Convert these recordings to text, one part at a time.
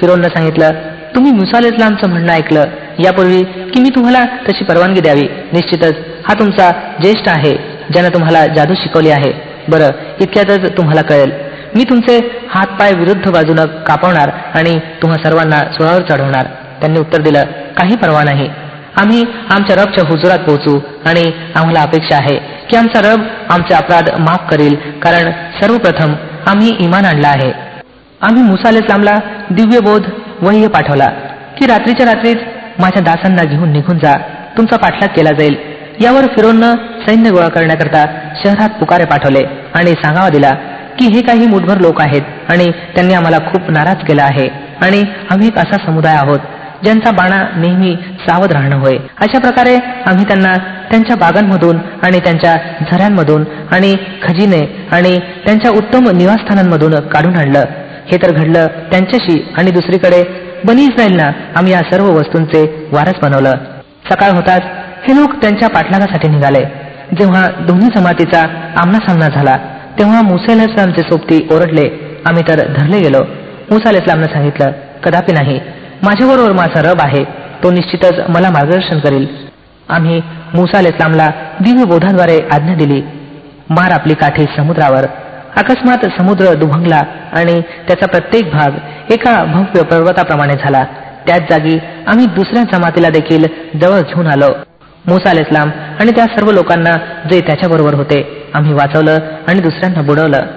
फिरौननं सांगितलं, तुम्ही मुसा अलैहिस्सलामचं म्हणणं ऐकलं यापूर्वी की मी तुम्हाला तशी परवानगी द्यावी. निश्चितच हा तुमचा ज्येष्ठ आहे ज्यानं तुम्हाला जादू शिकवली आहे. बरं, इतक्यातच तुम्हाला कळेल. मी तुमचे हातपाय विरुद्ध बाजूनं कापवणार आणि तुम्हा सर्वांना सुळावर चढवणार. त्यांनी उत्तर दिलं, काही परवा नाही. आम्ही आमच्या रबच्या हुजुरात पोहोचू आणि आम्हाला अपेक्षा आहे की आमचा रब आमचे अपराध माफ करील, कारण सर्वप्रथम आम्ही इमान आणला आहे. आम्ही मुसा अलैहिस्सलामला दिव्य बोध वही पाठवला की रात्रीच्या रात्रीच माझ्या दासांना घेऊन निघून जा, तुमचा पाठलाग केला जाईल. यावर फिरौननं सैन्य गोळा करण्याकरता शहरात पुकारे पाठवले आणि सांगावा दिला की हे काही मुठभर लोक आहेत आणि त्यांनी आम्हाला खूप नाराज केला आहे आणि आम्ही एक असा समुदाय आहोत ज्यांचा बाणा नेहमी सावध राहणं होय. अशा प्रकारे आम्ही त्यांना त्यांच्या बागांमधून आणि त्यांच्या झऱ्यांमधून आणि खजिने आणि त्यांच्या उत्तम निवासस्थानांमधून काढून आणलं. हे तर घडलं त्यांच्याशी, आणि दुसरीकडे बनी इस्रायलना आम्ही या सर्व वस्तूंचे वारस बनवलं. सकाळ होताच हे लोक त्यांच्या पाठलागासाठी निघाले. जेव्हा दोन्ही जमातीचा आमनासामना झाला तेव्हा मुसा अलैहिस्सलामचे सोबती ओरडले, आम्ही तर धरले गेलो. मुसा अलैहिस्सलामने सांगितलं, कदापि नाही, माझ्याबरोबर माझा रब आहे, तो निश्चितच मला मार्गदर्शन करील. आम्ही मुसा अलैहिस्सलामला दिव्य बोधाद्वारे आज्ञा दिली, मार आपली काठी समुद्रावर. अकस्मात समुद्र दुभंगला आणि त्याचा प्रत्येक भाग एका भव्य पर्वताप्रमाणे झाला. त्याच जागी आम्ही दुसऱ्या जमातीला देखील जवळ घेऊन आलो. मुसा अलैहिस्सलाम आणि त्या सर्व लोकांना जे त्याच्याबरोबर होते आम्ही वाचवलं आणि दुसऱ्यांना बुडवलं.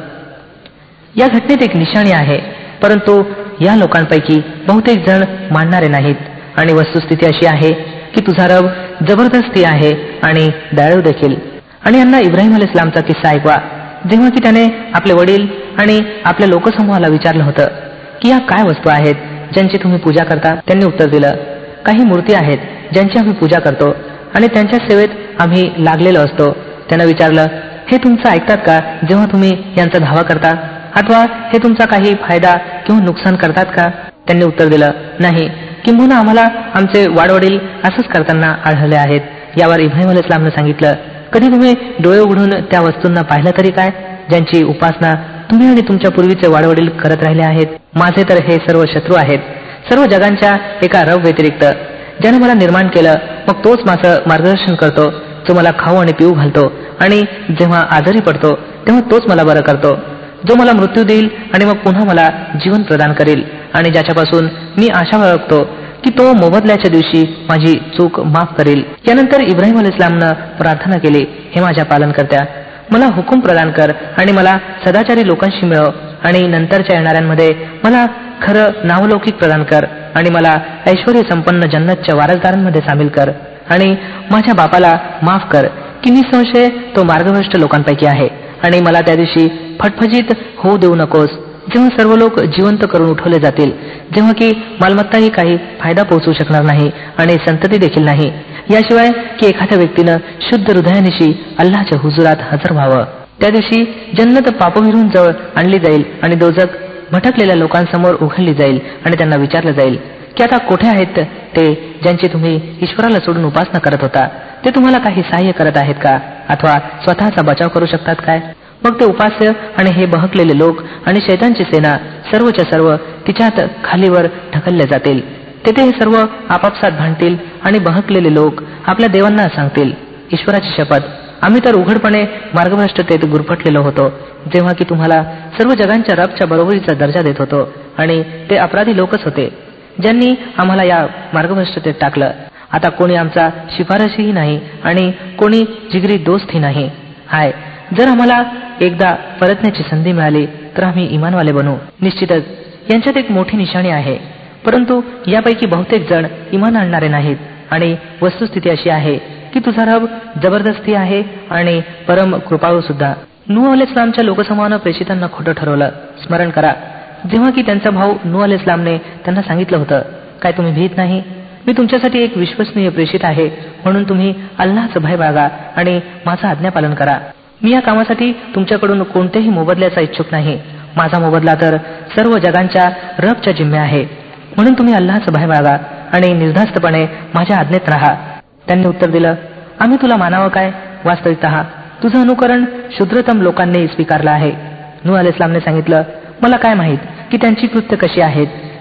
या घटनेत एक निशाणी आहे, परंतु या लोकांपैकी बहुतेक जण मानणारे नाहीत. आणि वस्तुस्थिती अशी आहे की तुझा रब जबरदस्ती आहे आणि दयाळू देखील. आणि यांना इब्राहिम अलैहिस्सलामचा किस्सा ऐकवा, जेव्हा की त्याने आपले वडील आणि आपल्या लोकसमूहाला विचारलं होतं की या काय वस्तू आहेत ज्यांची तुम्ही पूजा करता. त्यांनी उत्तर दिलं, काही मूर्ती आहेत ज्यांची आम्ही पूजा करतो आणि त्यांच्या सेवेत आम्ही लागलेलो असतो. त्यांना विचारलं, हे तुमचं ऐकतात का जेव्हा तुम्ही यांचा धावा करता, अथवा हे तुमचा काही फायदा किंवा नुकसान करतात का. त्यांनी उत्तर दिलं, नाही, किंबहुना आम्हाला आमचे वाडवडील असंच करताना आढळले आहेत. यावर इब्राहिम अलैहिस्सलामने सांगितलं, कधी तुम्ही डोळे उघडून त्या वस्तूंना पाहिलं तरी काय ज्यांची उपासना तुम्ही आणि तुमच्या पूर्वीचे वाडवडील करत राहिले आहेत. माझे तर हे सर्व शत्रू आहेत, सर्व जगांच्या एका रब व्यतिरिक्त, ज्याने मला निर्माण केलं, मग तोच माझं मार्गदर्शन करतो, जो मला खाऊ आणि पिऊ घालतो, आणि जेव्हा आजारी पडतो तेव्हा तोच मला बरं करतो, जो मला मृत्यू देईल आणि मग पुन्हा मला जीवन प्रदान करेल, आणि ज्याच्यापासून मी आशा बाळगतो की तो मोबदल्याच्या दिवशी माझी चूक माफ करेल. यानंतर इब्राहिम अलैहिस्सलामनं प्रार्थना केली, हे माझ्या पालनकर्त्या, मला हुकूम प्रदान कर आणि मला सदाचारी लोकांशी मिळव, आणि नंतरच्या येणाऱ्यांमध्ये मला खरं नावलौकिक प्रदान कर, आणि मला ऐश्वर्य संपन्न जन्नतच्या वारसदारांमध्ये सामील कर, आणि माझ्या बापाला माफ कर की निसंशय तो मार्गभ्रष्ट लोकांपैकी आहे, आणि मला त्या दिवशी फटफटीत होऊ देऊ नकोस जेव्हा सर्व लोक जिवंत करून उठवले जातील, जेव्हा की मालमत्ताही काही फायदा पोहोचू शकणार नाही आणि संतती देखील नाही, याशिवाय की एखाद्या व्यक्तीनं शुद्ध हृदयानिशी अल्लाच्या हुजुरात हजर व्हावं. त्या दिवशी जन्नत पापविरून जवळ आणली जाईल आणि दोजख भटकलेल्या लोकांसमोर उघडली जाईल, आणि त्यांना विचारलं जाईल की आता कुठे आहेत ते ज्यांची तुम्ही ईश्वराला सोडून उपासना करत होता. ते तुम्हाला काही सहाय्य करत आहेत का, अथवा स्वतःचा बचाव करू शकतात काय. मग ते उपास्य आणि हे बहकलेले लोक आणि शैतानची सेना सर्वच्या सर्व तिच्यात खालीवर ढकलले जातील. तेथे हे सर्व आपापसात भांडतील आणि बहकलेले लोक आपल्या देवांना सांगतील, ईश्वराची शपथ, आम्ही तर उघडपणे मार्गभ्रष्टतेत गुरफटलेलो होतो, जेव्हा की तुम्हाला सर्व जगांच्या रबच्या बरोबरीचा दर्जा देत होतो, आणि ते अपराधी लोकच होते ज्यांनी आम्हाला या मार्गभ्रष्टतेत टाकलं. आता कोणी आमचा शिफारशीही नाही आणि कोणी जिगरी दोस्तही नाही. हाय, जर आम्हाला एकदा परतण्याची संधी मिळाली तर आम्ही इमानवाले बनू. निश्चितच यांच्यात एक मोठी निशाणी आहे, परंतु यापैकी बहुतेक जण इमान आणणारे नाहीत. आणि वस्तुस्थिती अशी आहे की तुझा रब जबरदस्ती आहे आणि परम कृपाळू सुद्धा. नूह अलैहिस्सलामच्या लोकसमूहानं प्रेषितांना खोटं ठरवलं. स्मरण करा जेव्हा की त्यांचा भाऊ नूह अलैहिस्सलामने त्यांना सांगितलं होतं, काय तुम्ही भीत नाही, मी तुमच्यासाठी एक विश्वसनीय प्रेषित आहे, म्हणून तुम्ही अल्लाहचं भय बाळगा आणि माझं आज्ञापालन करा. मी या कामासाठी तुमच्याकडून कोणत्याही मोबदल्याचा इच्छुक नाही. माझा मोबदला तर सर्व जगांच्या रबच्या जिम्मे आहे, म्हणून तुम्ही अल्लाहचं भय बाळगा आणि निर्धास्तपणे माझ्या आज्ञेत राहा. त्यांनी उत्तर दिलं, आम्ही तुला मानावं काय, वास्तविकतः तुझं अनुकरण शूद्रतम लोकांनी स्वीकारलं आहे. नूह अलैहिस्सलामने सांगितलं, मला काय माहीत की त्यांची कृत्य कशी आहेत.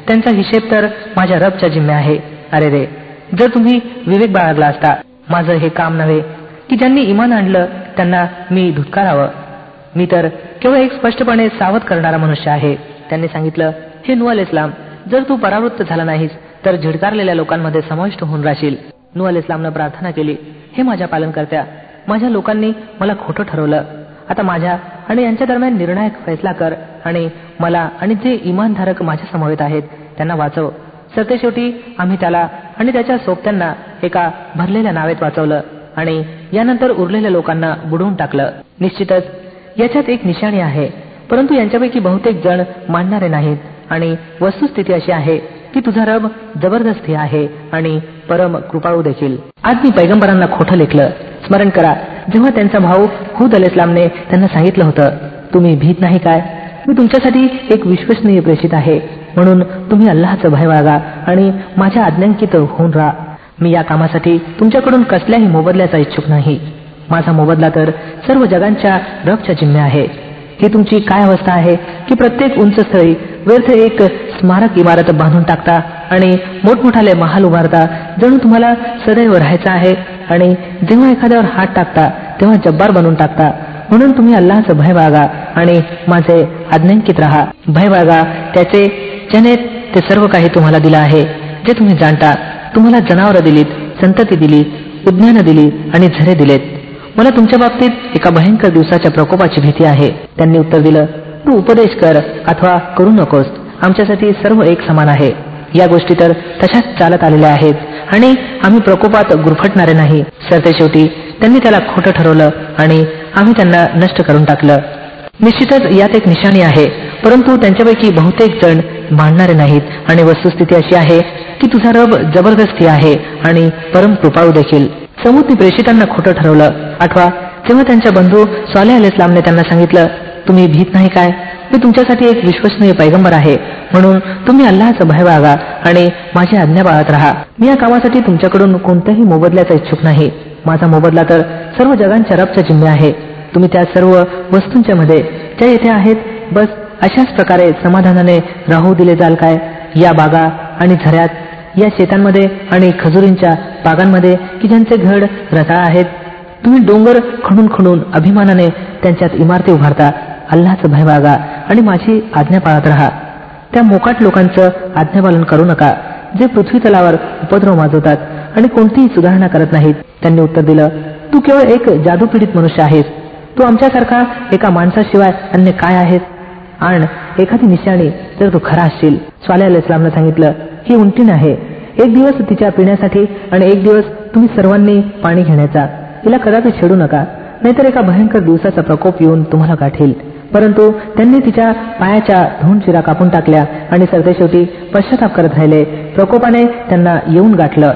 त्यांचा हिशेब तर माझ्या रबच्या जिम्मे आहे. अरे रे, जर तुम्ही विवेक बाळगला असता. माझं हे काम नव्हे की ज्यांनी इमान आणलं त्यांना मी धुतकारावं. मी तर केवळ एक स्पष्टपणे सावध करणारा मनुष्य आहे. त्यांनी सांगितलं, हे नूह अलैहिस्सलाम, जर तू परावृत्त झाला नाहीस तर झिडकारलेल्या लोकांमध्ये समाविष्ट होऊन राहशील. नूह अलैहिस्सलामनं प्रार्थना केली, हे माझ्या पालनकर्त्या, माझ्या लोकांनी मला खोटं ठरवलं. आता माझ्या आणि यांच्या दरम्यान निर्णायक फैसला कर आणि मला आणि जे इमानधारक माझ्या समवेत आहेत त्यांना वाचव. सरतेशेवटी आम्ही त्याला आणि त्याच्या सोबत्यांना एका भरलेल्या नावेत वाचवलं आणि यानंतर उरलेल्या लोकांना बुडवून टाकलं. निश्चितच याच्यात एक निशाणी आहे, परंतु यांच्यापैकी बहुतेक जण मानणारे नाहीत. आणि वस्तुस्थिती अशी आहे की तुझा रब जबरदस्ती आहे आणि परम कृपाळू देखील. आज मी पैगंबरांना खोटं लेखलं. स्मरण करा, जेव्हा त्यांचा भाऊ हूद अलैहिस्सलामने त्यांना सांगितलं होतं, तुम्ही भीत नाही काय? मी तुमच्यासाठी एक विश्वसनीय प्रेषित आहे, म्हणून तुम्ही अल्लाहचं भय बाळगा आणि माझ्या आज्ञांकित होऊन राहा. मी या कामासाठी तुमच्याकडून कसल्याही मोबदल्याचा इच्छुक नाही. माझा मोबदला तर सर्व जगांच्या रबच्या जिम्मे आहे. ही तुमची काय अवस्था आहे की प्रत्येक उंच स्थळी व्यर्थ एक स्मारक इमारत बांधून टाकता आणि मोठमोठाले महाल उभारता, जणू तुम्हाला सदैव राहायचं आहे. आणि जेव्हा एखाद्यावर हात टाकता तेव्हा जब्बार बनवून टाकता. म्हणून तुम्ही अल्लाहचं भय बाळगा आणि माझे आज्ञांकित राहा. भय बाळगा त्याचे ज्याने ते सर्व काही तुम्हाला दिलं आहे जे तुम्ही जाणता. तुम्हाला जनावरं दिलीत, संतती दिली, उद्यानं दिली आणि झरे दिलेत. मला तुमच्या बाबतीत एका भयंकर दिवसाच्या प्रकोपाची भीती आहे. त्यांनी उत्तर दिलं, तू उपदेश कर अथवा करू नकोस, आमच्यासाठी सर्व एक समान आहे. या गोष्टी तर तशाच चालत आलेल्या आहेत आणि आम्ही प्रकोपात गुरफटणारे नाही. सरतेशेवटी त्यांनी त्याला खोटं ठरवलं आणि आम्ही त्यांना नष्ट करून टाकलं. निश्चितच यात एक निशाणी आहे, परंतु त्यांच्यापैकी बहुतेक जण मानणारे नाहीत. आणि वस्तुस्थिती अशी आहे की तुझा रब जबरदस्ती आहे आणि परम कृपाळू देखील. समूदनी प्रेषितांना खोटं ठरवलं. आठवा, जेव्हा त्यांच्या बंधू सालेह अलैहिस्सलामने त्यांना सांगितलं, तुम्ही भीत नाही काय? मी तुमच्यासाठी एक विश्वसनीय पैगंबर आहे, म्हणून तुम्ही अल्लाहचं भय बाळगा आणि माझी आज्ञा पाळत राहा. मी या कामासाठी तुमच्याकडून कोणत्याही मोबदल्याचा इच्छुक नाही. माझा मोबदला तर सर्व जगांच्या रबच्या जिम्मे आहे. तुम्ही त्या सर्व वस्तूंच्या मध्ये ज्या येथे आहेत, बस अशाच प्रकारे समाधानाने राहू दिले जाल काय? या बागा आणि झऱ्यात, या शेतांमध्ये आणि खजुरींच्या बागांमध्ये की ज्यांचे घड रताळ आहेत. तुम्ही डोंगर खणून खणून अभिमानाने त्यांच्यात इमारती उभारता. अल्लाहचं भय बाळगा आणि माझी आज्ञा पाळत राहा. त्या मोकाट लोकांचं आज्ञापालन करू नका जे पृथ्वी तलावर उपद्रव माजवतात आणि कोणतीही सुधारणा करत नाहीत. त्यांनी उत्तर दिलं, तू केवळ एक जादूपीडित मनुष्य आहेस. तू आमच्यासारखा एका माणसाशिवाय अन्य काय आहेस? आणि एखादी निशाणी जर तू खरा असशील. सालेह अलैहिस्सलामने सांगितलं, ही उंटीण आहे. एक दिवस तिच्या पिण्यासाठी आणि एक दिवस तुम्ही सर्वांनी पाणी घेण्याचा. हिला कदापि छेडू नका, नाहीतर एका भयंकर दिवसाचा प्रकोप येऊन तुम्हाला गाठेल. परंतु त्यांनी तिच्या पायाच्या धून चिरा कापून टाकल्या आणि सरतेशेवटी पश्चाताप करत राहिले. प्रकोपाने त्यांना येऊन गाठलं.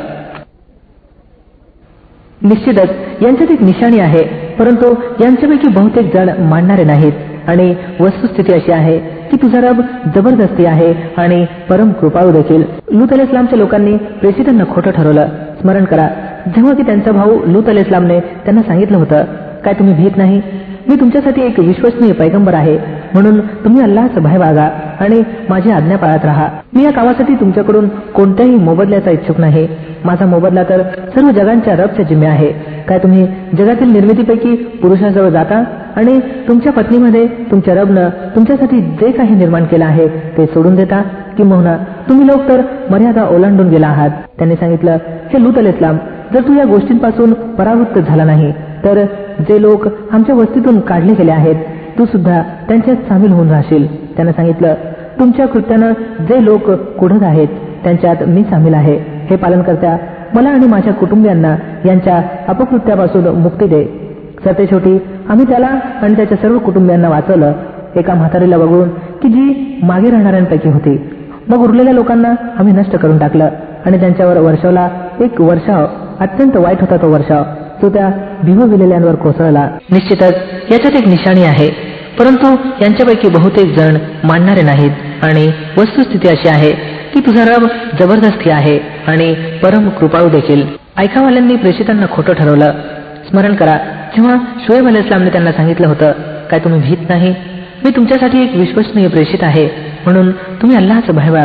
निश्चितच यांच्यात एक निशाणी आहे, परंतु यांच्यापैकी बहुतेक जण मानणारे नाहीत. आणि वस्तुस्थिती अशी आहे की तुझा रब जबरदस्ती आहे आणि परम कृपाळू देखील. लूत अलैहिस्सलामच्या लोकांनी प्रेषितांना खोटं ठरवलं. स्मरण करा, जेव्हा की त्यांचा भाऊ लूत अलैहिस्सलामने त्यांना सांगितलं होतं, काय तुम्ही भीत नाही? मी तुमच्यासाठी एक विश्वसनीय पैगंबर आहे, म्हणून तुम्ही अल्लाहचं भय बाळगा आणि माझी आज्ञा पाळत राहा. मी या कामासाठी तुमच्याकडून कोणत्याही मोबदल्याचा इच्छुक नाही. माझा मोबदला तर सर्व जगांच्या रबच्या जिम्मे आहे. काय तुम्ही जगातील निर्मितीपैकी पुरुषाजवळ जाता आणि तुमच्या पत्नीमध्ये तुमच्या रबनं तुमच्यासाठी जे काही निर्माण केलं आहे ते सोडून देता? किंबहुना तुम्ही लोक तर मर्यादा ओलांडून गेला आहात. त्यांनी सांगितलं, हे लूत अलैहिस्सलाम, जर तू या गोष्टींपासून परावृत्त झाला नाही तर जे लोक आमच्या वस्तीतून काढले गेले आहेत तू सुद्धा त्यांच्यात सामील होऊन राहशील. त्यानं सांगितलं, तुमच्या कृत्यानं जे लोक कुढत आहेत त्यांच्यात मी सामील आहे. हे पालनकर्त्या, मला आणि माझ्या कुटुंबियांना यांच्या अपकृत्यापासून मुक्ती दे. सरतेशेवटी आम्ही त्याला आणि त्याच्या सर्व कुटुंबियांना वाचवलं, एका म्हातारीला वगळून की जी मागे राहणाऱ्यांपैकी होती. मग उरलेल्या लोकांना आम्ही नष्ट करून टाकलं आणि त्यांच्यावर वर्षावला एक वर्षाव. अत्यंत वाईट होता तो वर्षाव, तो त्या भिवविलेल्यांवर कोसळला. निश्चितच याच्यात एक निशाणी आहे, परंतु यांच्यापैकी बहुतेक जण मानणारे नाहीत. आणि वस्तुस्थिती अशी आहे की तुझा रब जबरदस्ती आहे आणि परम कृपाळू देखील. ऐकावाल्यांनी प्रेषितांना खोटं ठरवलं. स्मरण करा, जेव्हा शुएब अलैहिस्सलामने त्यांना सांगितलं होतं, काय तुम्ही भीत नाही? मी तुमच्यासाठी एक विश्वसनीय प्रेषित आहे, म्हणून तुम्ही अल्लाहचं भय बाळगा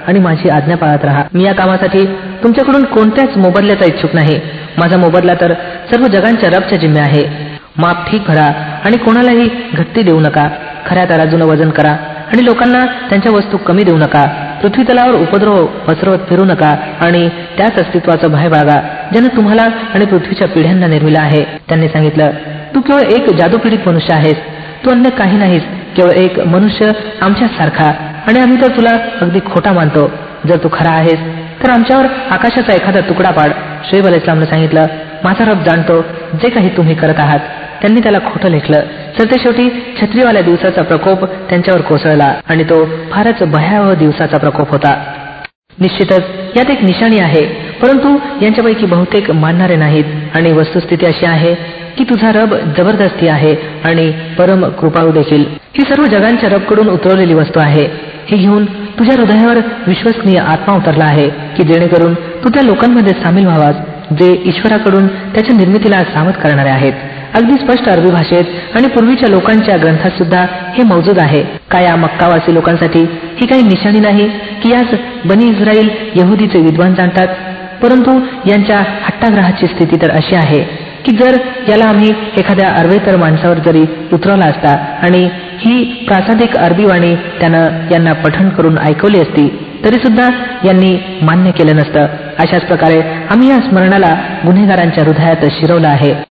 आणि माझी आज्ञा पाळत राहा. मी या कामासाठी तुमच्याकडून कोणत्याच मोबदल्याचा इच्छुक नाही. माझा मोबदला तर सर्व जगांच्या रबच्या जिम्मे आहे. माप ठीक भरा आणि कोणालाही घट्टी देऊ नका. खऱ्या तराजूनं वजन करा आणि लोकांना त्यांच्या वस्तू कमी देऊ नका. पृथ्वी तलावर उपद्रव पसरवत फिरू नका आणि त्याच अस्तित्वाचं भय बाळगा ज्यानं तुम्हाला आणि पृथ्वीच्या पिढ्यांना निर्मिलं आहे. त्यांनी सांगितलं, तू केवळ एक जादूपीडित मनुष्य आहेस. तू अन्य काही नाहीस, केवळ एक मनुष्य आमच्यासारखा, आणि आम्ही तर तुला अगदी खोटा मानतो. जर तू खरा आहेस तर आमच्यावर आकाशाचा एखादा तुकडा पाड. शुएब अलैहिस्सलामने सांगितलं, माझा रब जाणतो जे काही तुम्ही करत आहात. त्यांनी त्याला खोटं लेखलं. सरतेशेवटी छत्रीवाल्या दिवसाचा प्रकोप त्यांच्यावर कोसळला आणि तो फारच भयावह दिवसाचा प्रकोप होता. निश्चितच यात एक निशाणी आहे, परंतु यांच्यापैकी बहुतेक मानणारे नाहीत. आणि वस्तुस्थिती अशी आहे की तुझा रब जबरदस्ती आहे आणि परम कृपाळू देखील. ही सर्व जगांच्या रबकडून उतरवलेली वस्तू आहे. हे घेऊन तुझ्या हृदयावर विश्वसनीय आत्मा उतरला आहे की जेणेकरून तू त्या लोकांमध्ये सामील व्हावास जे ईश्वराकडून त्याच्या निर्मितीला सावध करणारे आहेत. अगदी स्पष्ट अरबी भाषेत आणि पूर्वीच्या लोकांच्या ग्रंथात सुद्धा हे मौजूद आहे. काय या मक्कावासी लोकांसाठी ही काही निशाणी नाही की यास बनी इस्राईल यहुदीचे विद्वान जाणतात? परंतु यांच्या हट्टाग्रहाची स्थिती तर अशी आहे की जर याला आम्ही एखाद्या अरवेतर माणसावर जरी उतरवला असता आणि ही प्रासादिक अरबी वाणी त्यानं यांना पठण करून ऐकवली असती तरी सुद्धा यांनी मान्य केलं नसतं. अशाच प्रकारे आम्ही या स्मरणाला गुन्हेगारांच्या हृदयात शिरवलं आहे.